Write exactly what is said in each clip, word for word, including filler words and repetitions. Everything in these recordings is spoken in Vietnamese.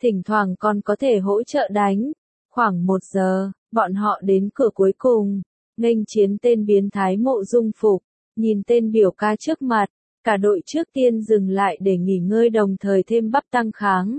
thỉnh thoảng còn có thể hỗ trợ đánh. Khoảng một giờ, bọn họ đến cửa cuối cùng, nghênh chiến tên biến thái Mộ Dung Phục, nhìn tên biểu ca trước mặt, cả đội trước tiên dừng lại để nghỉ ngơi đồng thời thêm bắp tăng kháng.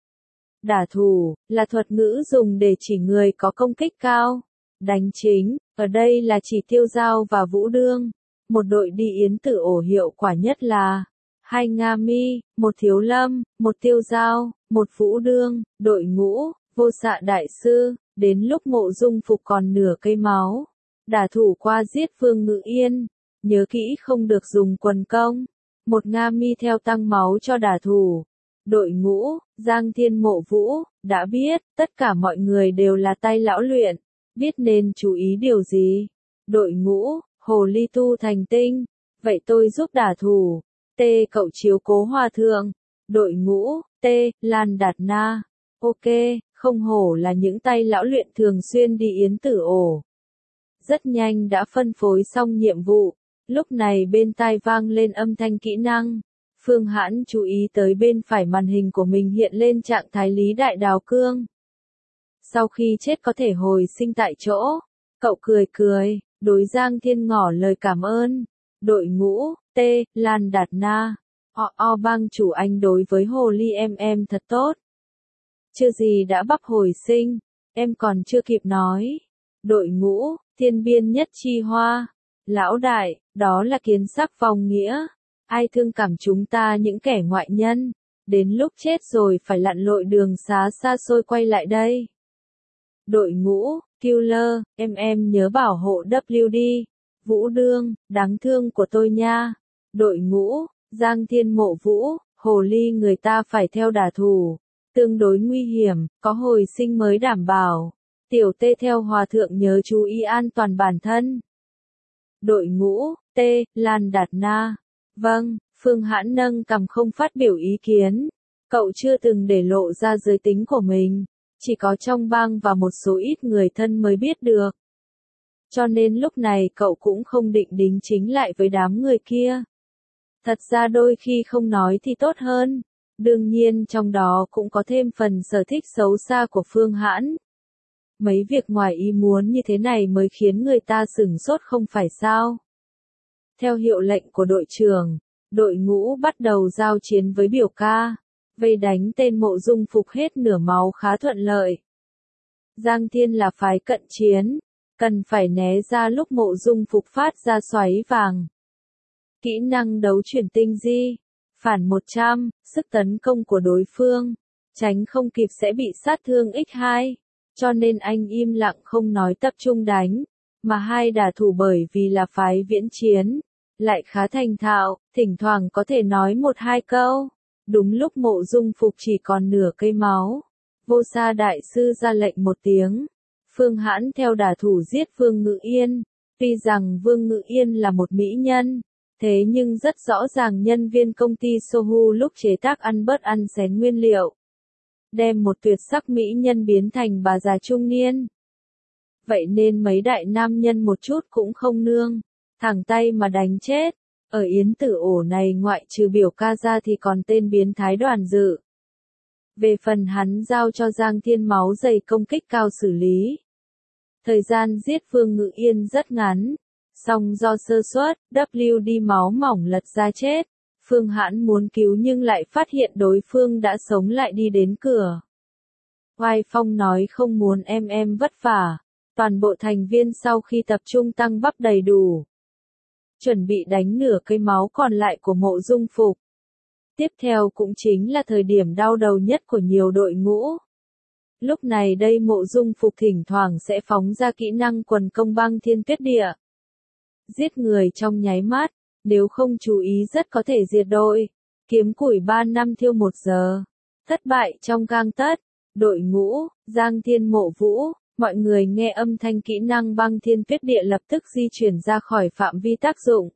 Đả thủ, là thuật ngữ dùng để chỉ người có công kích cao. Đánh chính, ở đây là chỉ Tiêu Giao và Vũ Đương. Một đội đi yến tử ổ hiệu quả nhất là hai Nga Mi, một Thiếu Lâm, một Tiêu Giao, một Vũ Đương, đội ngũ, Vô Xạ Đại Sư, đến lúc Mộ Dung Phục còn nửa cây máu. Đả thủ qua giết Vương Ngự Yên, nhớ kỹ không được dùng quần công. Một Nga Mi theo tăng máu cho đả thủ. Đội ngũ, Giang Thiên Mộ Vũ, đã biết, tất cả mọi người đều là tay lão luyện, biết nên chú ý điều gì. Đội ngũ, Hồ Ly tu thành tinh, vậy tôi giúp đả thủ. T. Cậu chiếu cố hòa thượng. Đội ngũ, T. Lan Đạt Na. Ok, không hổ là những tay lão luyện thường xuyên đi yến tử ổ. Rất nhanh đã phân phối xong nhiệm vụ, lúc này bên tai vang lên âm thanh kỹ năng. Phương Hãn chú ý tới bên phải màn hình của mình hiện lên trạng thái Lý Đại Đào Cương. Sau khi chết có thể hồi sinh tại chỗ, cậu cười cười, đối Giang Thiên ngỏ lời cảm ơn. Đội ngũ, T. Lan Đạt Na. O o bang chủ anh đối với Hồ Ly em em thật tốt. Chưa gì đã bắp hồi sinh, em còn chưa kịp nói. Đội ngũ, Thiên Biên Nhất Chi Hoa. Lão đại, đó là kiến sắc vòng nghĩa. Ai thương cảm chúng ta những kẻ ngoại nhân, đến lúc chết rồi phải lặn lội đường xá xa xôi quay lại đây. Đội ngũ, Killer, em em nhớ bảo hộ W D. Vũ Đương, đáng thương của tôi nha. Đội ngũ, Giang Thiên Mộ Vũ, Hồ Ly người ta phải theo đả thủ, tương đối nguy hiểm, có hồi sinh mới đảm bảo. Tiểu Tê theo hòa thượng nhớ chú ý an toàn bản thân. Đội ngũ, T. Lan Đạt Na. Vâng, Phương Hãn nâng cằm không phát biểu ý kiến. Cậu chưa từng để lộ ra giới tính của mình, chỉ có trong bang và một số ít người thân mới biết được. Cho nên lúc này cậu cũng không định đính chính lại với đám người kia. Thật ra đôi khi không nói thì tốt hơn. Đương nhiên trong đó cũng có thêm phần sở thích xấu xa của Phương Hãn. Mấy việc ngoài ý muốn như thế này mới khiến người ta sửng sốt không phải sao. Theo hiệu lệnh của đội trưởng, đội ngũ bắt đầu giao chiến với biểu ca. Vây đánh tên Mộ Dung Phục hết nửa máu khá thuận lợi. Giang Thiên là phái cận chiến, cần phải né ra lúc Mộ Dung Phục phát ra xoáy vàng. Kỹ năng đấu chuyển tinh di, phản một trăm, sức tấn công của đối phương, tránh không kịp sẽ bị sát thương nhân hai, cho nên anh im lặng không nói tập trung đánh, mà hai đả thủ bởi vì là phái viễn chiến, lại khá thành thạo, thỉnh thoảng có thể nói một hai câu. Đúng lúc Mộ Dung Phục chỉ còn nửa cây máu, Vô Sa Đại Sư ra lệnh một tiếng. Phương Hãn theo đả thủ giết Vương Ngự Yên. Tuy rằng Vương Ngự Yên là một mỹ nhân, thế nhưng rất rõ ràng nhân viên công ty Sohu lúc chế tác ăn bớt ăn xén nguyên liệu, đem một tuyệt sắc mỹ nhân biến thành bà già trung niên. Vậy nên mấy đại nam nhân một chút cũng không nương, thẳng tay mà đánh chết. Ở yến tử ổ này ngoại trừ biểu ca ra thì còn tên biến thái Đoàn Dự. Về phần hắn giao cho Giang Thiên máu dày công kích cao xử lý. Thời gian giết Vương Ngự Yên rất ngắn, song do sơ suất, W D máu mỏng lật ra chết. Phương Hãn muốn cứu nhưng lại phát hiện đối phương đã sống lại đi đến cửa. Oai Phong nói không muốn em em vất vả. Toàn bộ thành viên sau khi tập trung tăng bắp đầy đủ, chuẩn bị đánh nửa cây máu còn lại của Mộ Dung Phục. Tiếp theo cũng chính là thời điểm đau đầu nhất của nhiều đội ngũ. Lúc này đây Mộ Dung Phục thỉnh thoảng sẽ phóng ra kỹ năng quần công băng thiên tuyết địa. Giết người trong nháy mắt, nếu không chú ý rất có thể diệt đội. Kiếm củi ba năm thiêu một giờ. Thất bại trong gang tấc. Đội ngũ, Giang Thiên Mộ Vũ. Mọi người nghe âm thanh kỹ năng băng thiên tuyết địa lập tức di chuyển ra khỏi phạm vi tác dụng.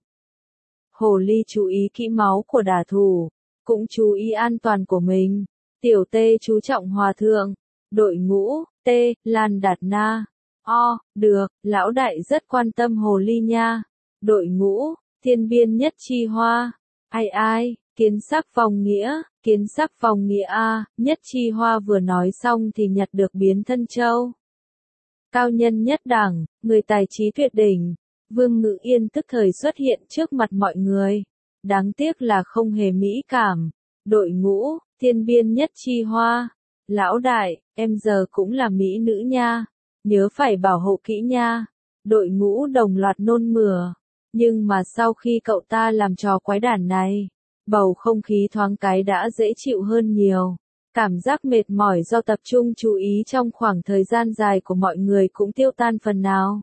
Hồ Ly chú ý kỹ máu của đả thủ, cũng chú ý an toàn của mình. Tiểu Tê chú trọng hòa thượng. Đội ngũ, T. Lan Đạt Na. O, được, lão đại rất quan tâm Hồ Ly nha. Đội ngũ, Thiên Biên Nhất Chi Hoa. Ai ai, kiến sắc vòng nghĩa, Kiến sắc phong nghĩa a, Nhất Chi Hoa vừa nói xong thì nhặt được biến thân châu. Cao nhân nhất đẳng, người tài trí tuyệt đỉnh, Vương Ngự Yên tức thời xuất hiện trước mặt mọi người. Đáng tiếc là không hề mỹ cảm. Đội ngũ, Thiên Biên Nhất Chi Hoa. Lão đại, em giờ cũng là mỹ nữ nha. Nhớ phải bảo hộ kỹ nha. Đội ngũ đồng loạt nôn mửa. Nhưng mà sau khi cậu ta làm trò quái đản này, bầu không khí thoáng cái đã dễ chịu hơn nhiều. Cảm giác mệt mỏi do tập trung chú ý trong khoảng thời gian dài của mọi người cũng tiêu tan phần nào.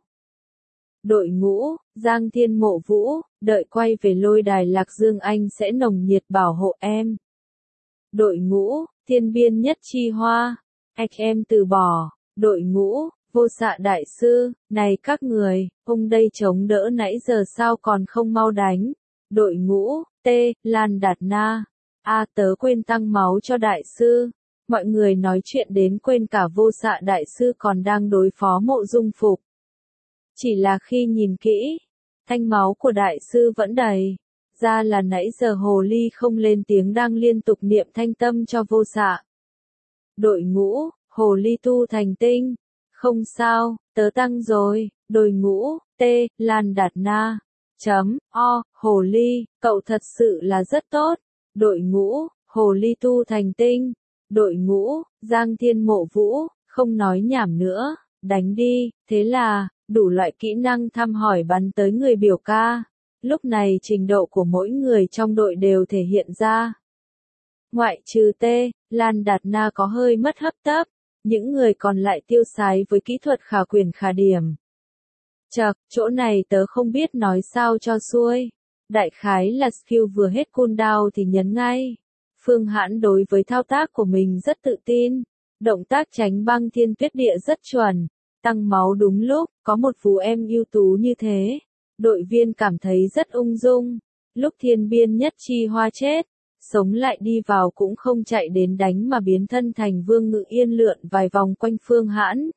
Đội ngũ, Giang Thiên Mộ Vũ, đợi quay về lôi đài Lạc Dương anh sẽ nồng nhiệt bảo hộ em. Đội ngũ, Thiên Biên Nhất Chi Hoa, anh em từ bỏ. Đội ngũ, Vô Xạ Đại Sư, này các người, ông đây chống đỡ nãy giờ sao còn không mau đánh. Đội ngũ, T, Lan Đạt Na, a tớ quên tăng máu cho đại sư. Mọi người nói chuyện đến quên cả Vô Xạ Đại Sư còn đang đối phó Mộ Dung Phục. Chỉ là khi nhìn kỹ, thanh máu của đại sư vẫn đầy. Ra là nãy giờ hồ ly không lên tiếng đang liên tục niệm thanh tâm cho Vô Xạ. Đội ngũ, hồ ly tu thành tinh. Không sao, tớ tăng rồi. Đội ngũ, T, Lan Đạt Na. Chấm, O, hồ ly, cậu thật sự là rất tốt. Đội ngũ, hồ ly tu thành tinh. Đội ngũ, Giang Thiên Mộ Vũ, không nói nhảm nữa, đánh đi. Thế là, đủ loại kỹ năng thăm hỏi bắn tới người biểu ca. Lúc này trình độ của mỗi người trong đội đều thể hiện ra. Ngoại trừ T, Lan Đạt Na có hơi mất hấp tấp, những người còn lại tiêu sái với kỹ thuật khả quyền khả điểm. Chậc, chỗ này tớ không biết nói sao cho xuôi. Đại khái là skill vừa hết cooldown thì nhấn ngay. Phương Hãn đối với thao tác của mình rất tự tin. Động tác tránh băng thiên tuyết địa rất chuẩn. Tăng máu đúng lúc, có một phú em ưu tú như thế. Đội viên cảm thấy rất ung dung. Lúc Thiên Biên Nhất Chi Hoa chết, sống lại đi vào cũng không chạy đến đánh mà biến thân thành Vương Ngự Yên lượn vài vòng quanh Phương Hãn.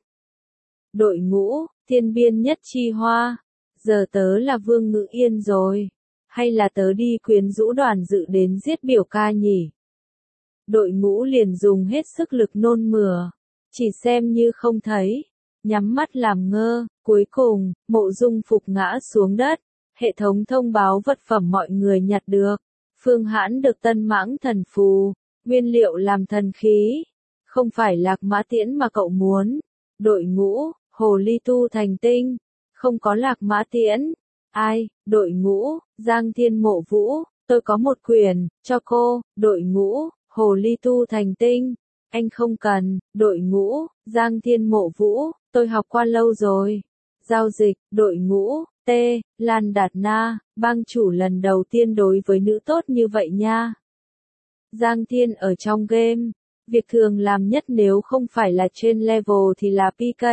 Đội ngũ, Thiên Biên Nhất Chi Hoa. Giờ tớ là Vương Ngự Yên rồi. Hay là tớ đi quyến rũ Đoàn Dự đến giết biểu ca nhỉ? Đội ngũ liền dùng hết sức lực nôn mửa. Chỉ xem như không thấy. Nhắm mắt làm ngơ, cuối cùng, Mộ Dung Phục ngã xuống đất. Hệ thống thông báo vật phẩm mọi người nhặt được. Phương Hãn được Tân Mãng Thần Phù, nguyên liệu làm thần khí. Không phải Lạc Mã Tiễn mà cậu muốn. Đội ngũ, hồ ly tu thành tinh. Không có Lạc Mã Tiễn. Ai, đội ngũ, Giang Thiên Mộ Vũ, tôi có một quyền, cho cô. Đội ngũ, hồ ly tu thành tinh. Anh không cần. Đội ngũ, Giang Thiên Mộ Vũ, tôi học qua lâu rồi. Giao dịch, đội ngũ, T, Lan Đạt Na, bang chủ lần đầu tiên đối với nữ tốt như vậy nha. Giang Thiên ở trong game, việc thường làm nhất nếu không phải là trên level thì là pê ca.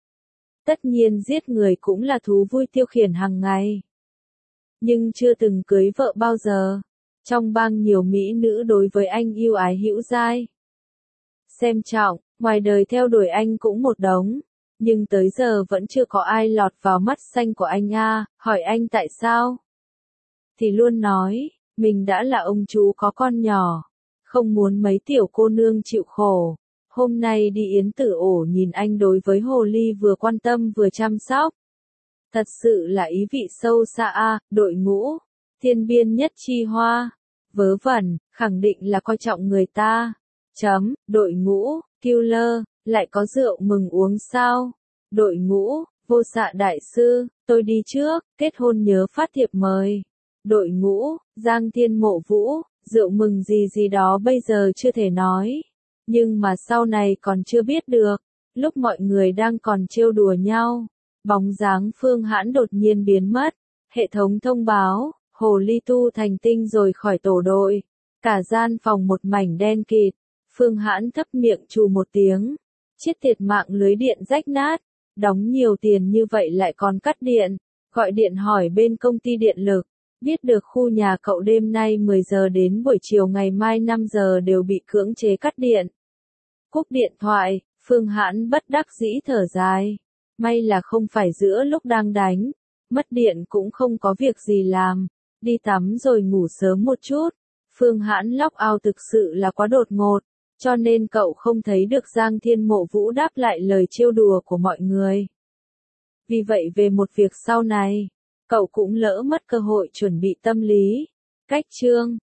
Tất nhiên giết người cũng là thú vui tiêu khiển hàng ngày. Nhưng chưa từng cưới vợ bao giờ. Trong bang nhiều mỹ nữ đối với anh yêu ái hữu dai. Xem trọng, ngoài đời theo đuổi anh cũng một đống. Nhưng tới giờ vẫn chưa có ai lọt vào mắt xanh của anh a, hỏi anh tại sao? Thì luôn nói, mình đã là ông chú có con nhỏ, không muốn mấy tiểu cô nương chịu khổ. Hôm nay đi Yến Tử Ổ nhìn anh đối với hồ ly vừa quan tâm vừa chăm sóc. Thật sự là ý vị sâu xa a, đội ngũ, Thiên Biên Nhất Chi Hoa. Vớ vẩn, khẳng định là coi trọng người ta. Chấm, đội ngũ, Killer. Lại có rượu mừng uống sao? Đội ngũ, Vô Xạ Đại Sư, tôi đi trước, kết hôn nhớ phát thiệp mời. Đội ngũ, Giang Thiên Mộ Vũ, rượu mừng gì gì đó bây giờ chưa thể nói. Nhưng mà sau này còn chưa biết được. Lúc mọi người đang còn trêu đùa nhau, bóng dáng Phương Hãn đột nhiên biến mất. Hệ thống thông báo, hồ ly tu thành tinh rồi khỏi tổ đội. Cả gian phòng một mảnh đen kịt. Phương Hãn thấp miệng trù một tiếng. Chết tiệt mạng lưới điện rách nát, đóng nhiều tiền như vậy lại còn cắt điện, gọi điện hỏi bên công ty điện lực, biết được khu nhà cậu đêm nay mười giờ đến buổi chiều ngày mai năm giờ đều bị cưỡng chế cắt điện. Cúp điện thoại, Phương Hãn bất đắc dĩ thở dài, may là không phải giữa lúc đang đánh, mất điện cũng không có việc gì làm, đi tắm rồi ngủ sớm một chút. Phương Hãn lock out thực sự là quá đột ngột, cho nên cậu không thấy được Giang Thiên Mộ Vũ đáp lại lời trêu đùa của mọi người. Vì vậy về một việc sau này, cậu cũng lỡ mất cơ hội chuẩn bị tâm lý. Cách chương